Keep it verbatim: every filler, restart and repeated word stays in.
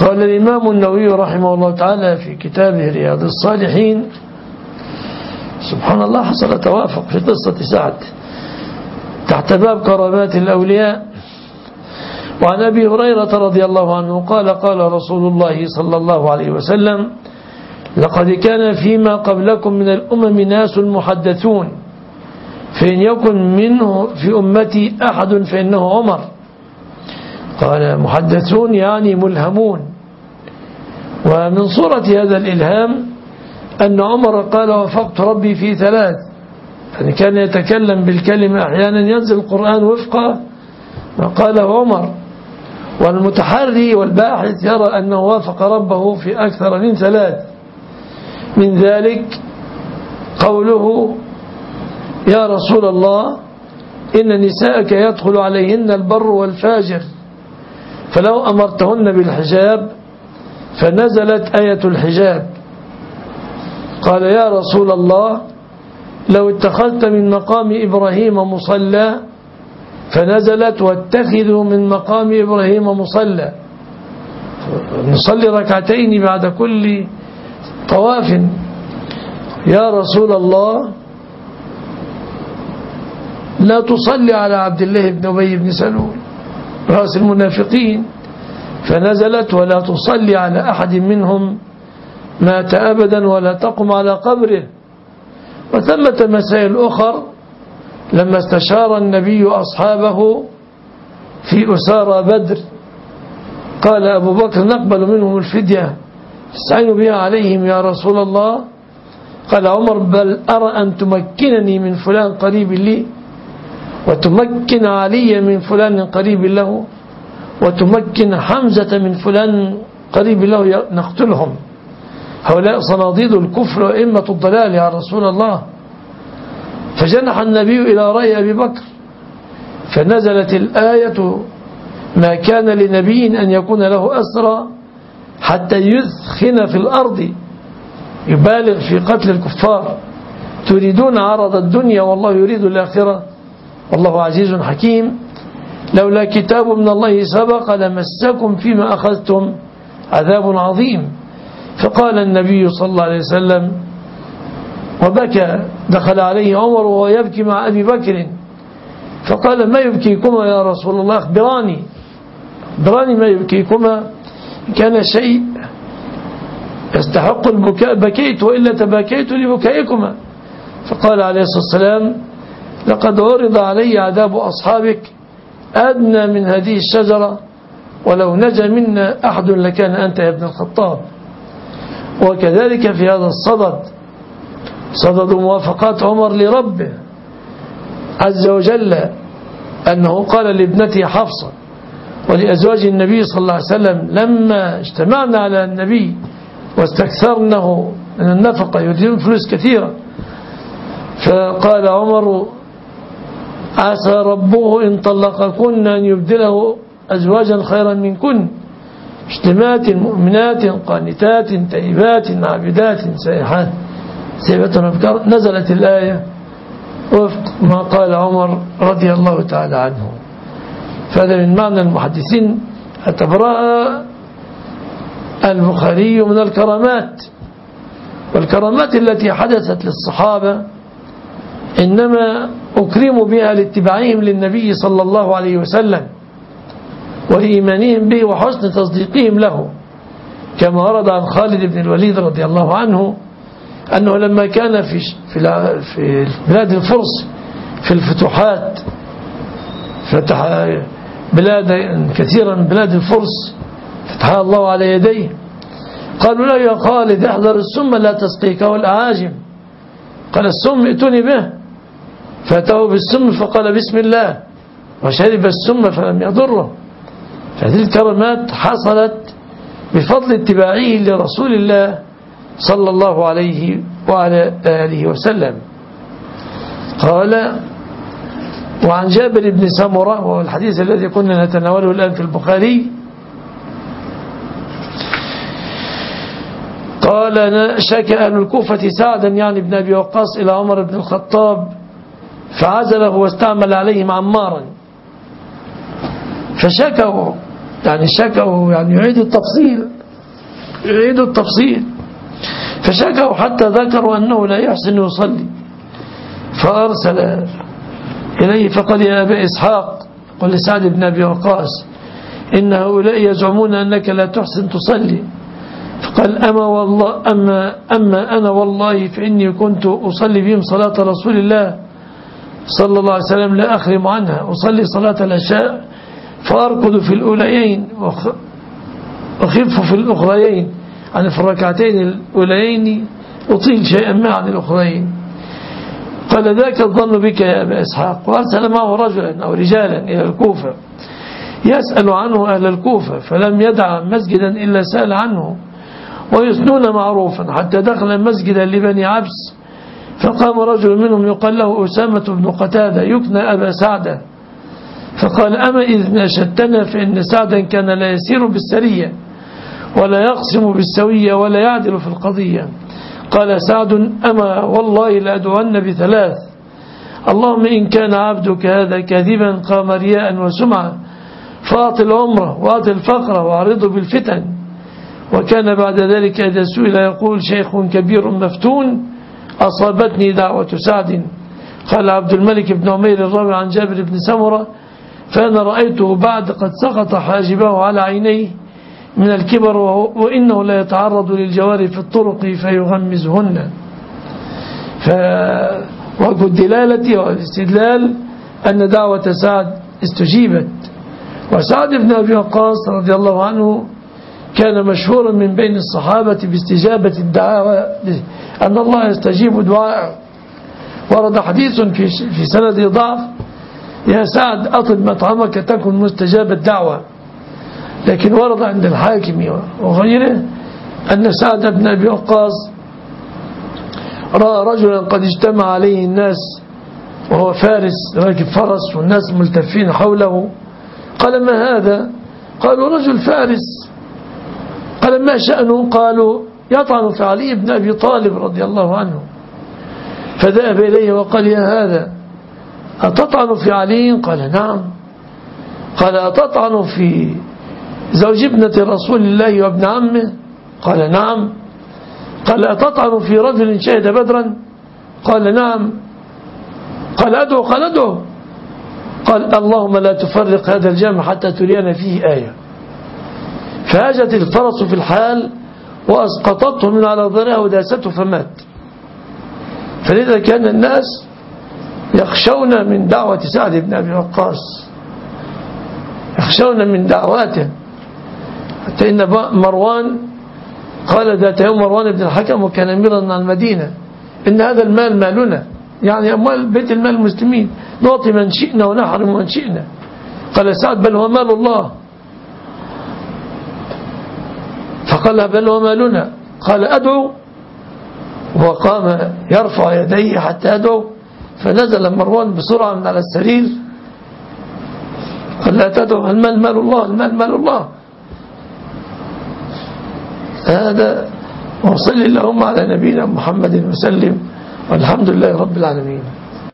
قال الإمام النووي رحمه الله تعالى في كتابه رياض الصالحين، سبحان الله حصل توافق في قصة سعد تحت باب كرامات الأولياء. وعن أبي هريرة رضي الله عنه قال قال رسول الله صلى الله عليه وسلم: لقد كان فيما قبلكم من الأمم ناس محدثون، فإن يكن منه في أمتي أحد فإنه عمر. قال محدثون يعني ملهمون. ومن صورة هذا الإلهام أن عمر قال: وفقت ربي في ثلاث، يعني كان يتكلم بالكلمة أحيانا ينزل القرآن وفق ما قاله عمر. والمتحري والباحث يرى أنه وافق ربه في أكثر من ثلاث، من ذلك قوله: يا رسول الله إن نساءك يدخل عليهن البر والفاجر، فلو أمرتهن بالحجاب، فنزلت آية الحجاب. قال: يا رسول الله لو اتخذت من مقام إبراهيم مصلى، فنزلت: واتخذوا من مقام إبراهيم مصلى، نصلي ركعتين بعد كل طواف. يا رسول الله لا تصلي على عبد الله بن أبي بن سلول رأس المنافقين، فنزلت: ولا تصلي على أحد منهم مات أبدا ولا تقم على قبره. وثمة مسائل أخر لما استشار النبي أصحابه في أسارى بدر، قال أبو بكر: نقبل منهم الفدية تستعين بها عليهم يا رسول الله. قال عمر: بل أرى أن تمكنني من فلان قريب لي، وتمكن علي من فلان قريب له، وتمكن حمزة من فلان قريب له، نقتلهم، هؤلاء صناديد الكفر وإمة الضلال يا رسول الله. فجنح النبي إلى رأي أبي بكر، فنزلت الآية: ما كان لنبي أن يكون له أسرى حتى يثخن في الأرض، يبالغ في قتل الكفار، تريدون عرض الدنيا والله يريد الآخرة والله عزيز حكيم. لولا كتاب من الله سبق لمسكم فيما أخذتم عذاب عظيم. فقال النبي صلى الله عليه وسلم وبكى. دخل عليه عمر وهو يبكي مع أبي بكر، فقال: ما يبكيكما يا رسول الله؟ أخبراني أخبراني ما يبكيكما، كان شيء يستحق البكاء بكيت، وإلا تباكيت لبكائكما. فقال عليه الصلاة والسلام: لقد عرض علي عذاب أصحابك أدنى من هذه الشجرة، ولو نجا منا أحد لكان أنت يا ابن الخطاب. وكذلك في هذا الصدد، صدد موافقات عمر لربه عز وجل، أنه قال لابنته حفصة ولأزواج النبي صلى الله عليه وسلم لما اجتمعنا على النبي واستكثرنه من النفقة، يريدون فلوس كثيرة، فقال عمر: عسى ربه إن طلقكن أن يبدله أزواجا خيرا منكن، مسلمات مؤمنات قانتات تائبات عابدات سائحات سيبة أبكار. نزلت الآية وفق ما قال عمر رضي الله تعالى عنه. فهذا من معنى المحدثين اعتبرها البخاري من الكرامات. والكرامات التي حدثت للصحابة إنما أكرموا بها لاتباعهم للنبي صلى الله عليه وسلم وإيمانهم به وحسن تصديقهم له، كما ورد عن خالد بن الوليد رضي الله عنه أنه لما كان في في بلاد الفرس في الفتوحات، فتح بلاد كثيرا من بلاد الفرس فتحها الله على يديه، قالوا له: يا خالد احذر السم لا تسقيك والأعاجم. قال: السم ائتوني به، فأتوا بالسم فقال: بسم الله، وشرب السم فلم يضره. فهذه الكرامات حصلت بفضل اتباعه لرسول الله صلى الله عليه وعلى آله وسلم. قال: وعن جابر بن سمرة، وهو الحديث الذي كنا نتناوله الآن في البخاري، قال: شكى أهل الكوفة سعدا يعني ابن أبي وقاص إلى عمر بن الخطاب، فعزله واستعمل عليهم عمارا، فشكوا يعني شكوا، يعني يعيد التفصيل يعيد التفصيل فشكوا حتى ذكروا أنه لا يحسن يصلي، فأرسل إليه فقال يا أبا إسحاق، قل لسعد بن أبي وقاص إن هؤلاء يزعمون أنك لا تحسن تصلي. فقال أما, والله أما, أما أنا والله فإني كنت أصلي بهم صلاة رسول الله صلى الله عليه وسلم لا أخرم عنها، أصلي صلاة العشاء فأركض في الأوليين وخف في الأخريين، يعني في الركعتين الأوليين أطيل شيئا ما عن الأخرين. قال ذاك الظن بك يا أبا إسحاق. وأرسل معه رجلا أو رجالا إلى الكوفة يسأل عنه أهل الكوفة، فلم يدع مسجدا إلا سأل عنه ويثنون معروفا، حتى دخل مسجدا لبني عبس فقام رجل منهم يقال له أسامة بن قتادة يكنى أبا سعدة، فقال أما إذ ناشدتنا فإن سعدا كان لا يسير بالسرية ولا يقسم بالسوية ولا يعدل في القضية. قال سعد أما والله لأدعون بثلاث، اللهم إن كان عبدك هذا كاذبا قام رياء وسمعة فأعطي العمرة وأعطي الفقر وأعرضه بالفتن. وكان بعد ذلك إذا سئل يقول شيخ كبير مفتون أصابتني دعوة سعد. قال عبد الملك بن عمير الراوي عن جابر بن سمرة فأنا رأيته بعد قد سقط حاجبه على عينيه من الكبر وإنه لا يتعرض للجوار في الطرق فيغمزهن. فوجه الدلالة والاستدلال أن دعوة سعد استجيبت. وسعد بن أبي وقاص رضي الله عنه كان مشهورا من بين الصحابة باستجابة الدعوة، أن الله يستجيب دعاء. ورد حديث في في سند ضعف يا سعد أطب مطعمك تكن مستجاب الدعوة، لكن ورد عند الحاكم وغيره أن سعد بن أبي وقاص رأى رجلا قد اجتمع عليه الناس وهو فارس راكب فرس والناس ملتفين حوله. قال ما هذا؟ قالوا رجل فارس. قال ما شأنه؟ قالوا يطعن في علي بن أبي طالب رضي الله عنه. فذهب إليه وقال يا هذا أتطعن في علي؟ قال نعم. قال أتطعن في زوج ابنة رسول الله وابن عمه؟ قال نعم. قال أتطعن في رجل شهد بدرا؟ قال نعم. قال أدعو؟ قال أدعو. قال اللهم لا تفرق هذا الجمع حتى ترينا فيه آية. فهاجت الفرس في الحال وأسقطته من على ظهرها وداسته فمات. فلذا كان الناس يخشون من دعوة سعد بن أبي وقاص، يخشون من دعواته، حتى إن مروان قال ذات يوم مروان بن الحكم وكان أميرا على المدينة إن هذا المال مالنا، يعني أموال بيت المال المسلمين، نعطي من شئنا ونحرم من شئنا. قال سعد بل هو مال الله. فقال بل هو مالنا. قال أدعو، وقام يرفع يديه حتى أدعو، فنزل مروان بسرعة من على السرير قال لا تدعو، المال مال الله، المال مال الله. هذا. وصل اللهم على نبينا محمد وسلم، والحمد لله رب العالمين.